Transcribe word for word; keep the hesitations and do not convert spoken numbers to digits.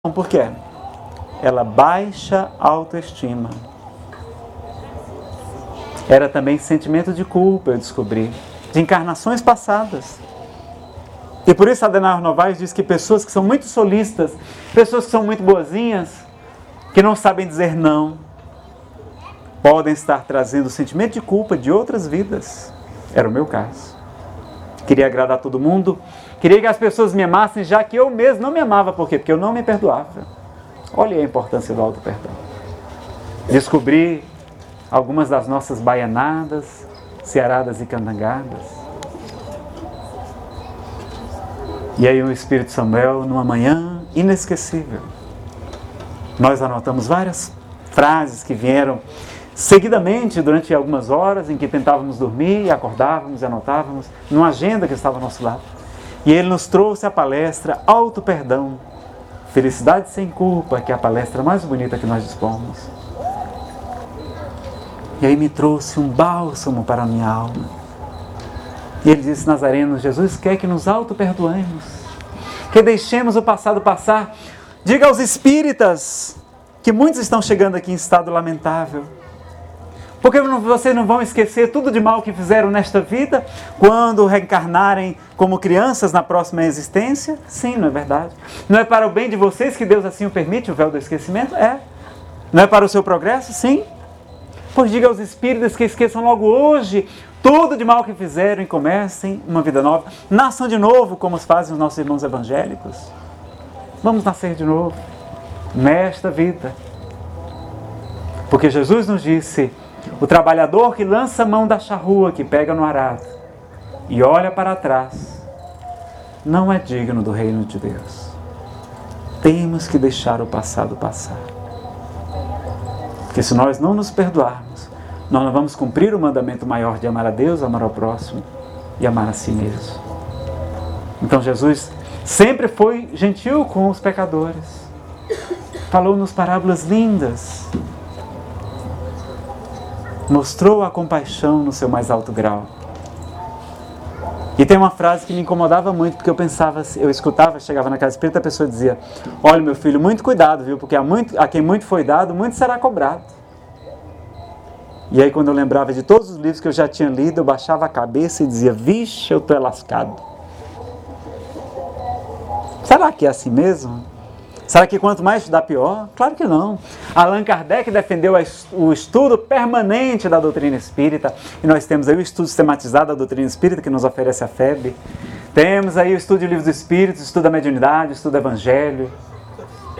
Por quê? Ela baixa a autoestima. Era também sentimento de culpa, eu descobri, de encarnações passadas. E por isso Adenauer Novaes diz que pessoas que são muito solistas, pessoas que são muito boazinhas, que não sabem dizer não, podem estar trazendo o sentimento de culpa de outras vidas. Era o meu caso. Queria agradar todo mundo, queria que as pessoas me amassem, já que eu mesmo não me amava. Por quê? Porque eu não me perdoava. Olha a importância do auto-perdão. Descobri algumas das nossas baianadas, cearadas e candangadas. E aí o Espírito Samuel, numa manhã inesquecível, nós anotamos várias frases que vieram seguidamente durante algumas horas em que tentávamos dormir e acordávamos e anotávamos numa agenda que estava ao nosso lado. E ele nos trouxe a palestra Auto-Perdão, Felicidade Sem Culpa, que é a palestra mais bonita que nós dispomos. E aí me trouxe um bálsamo para a minha alma. E ele disse, Nazareno, Jesus quer que nos auto-perdoemos, que deixemos o passado passar. Diga aos espíritas, que muitos estão chegando aqui em estado lamentável, porque vocês não vão esquecer tudo de mal que fizeram nesta vida, quando reencarnarem como crianças na próxima existência? Sim, não é verdade? Não é para o bem de vocês que Deus assim o permite, o véu do esquecimento? É. Não é para o seu progresso? Sim. Pois diga aos espíritas que esqueçam logo hoje tudo de mal que fizeram e comecem uma vida nova. Nasçam de novo, como fazem os nossos irmãos evangélicos. Vamos nascer de novo, nesta vida. Porque Jesus nos disse, o trabalhador que lança a mão da charrua, que pega no arado e olha para trás, não é digno do reino de Deus. Temos que deixar o passado passar. Porque se nós não nos perdoarmos, nós não vamos cumprir o mandamento maior de amar a Deus, amar ao próximo e amar a si mesmo. Então Jesus sempre foi gentil com os pecadores. Falou-nos parábolas lindas. Mostrou a compaixão no seu mais alto grau. E tem uma frase que me incomodava muito, porque eu pensava, eu escutava, chegava na casa espírita, a pessoa dizia, olha meu filho, muito cuidado, viu? Porque a, muito, a quem muito foi dado, muito será cobrado. E aí quando eu lembrava de todos os livros que eu já tinha lido, eu baixava a cabeça e dizia, vixe, eu estou lascado. Será que é assim mesmo? Será que quanto mais estudar, pior? Claro que não. Allan Kardec defendeu o estudo permanente da doutrina espírita, e nós temos aí o estudo sistematizado da doutrina espírita, que nos oferece a F E B. Temos aí o estudo de livros dos espíritos, o estudo da mediunidade, o estudo do evangelho.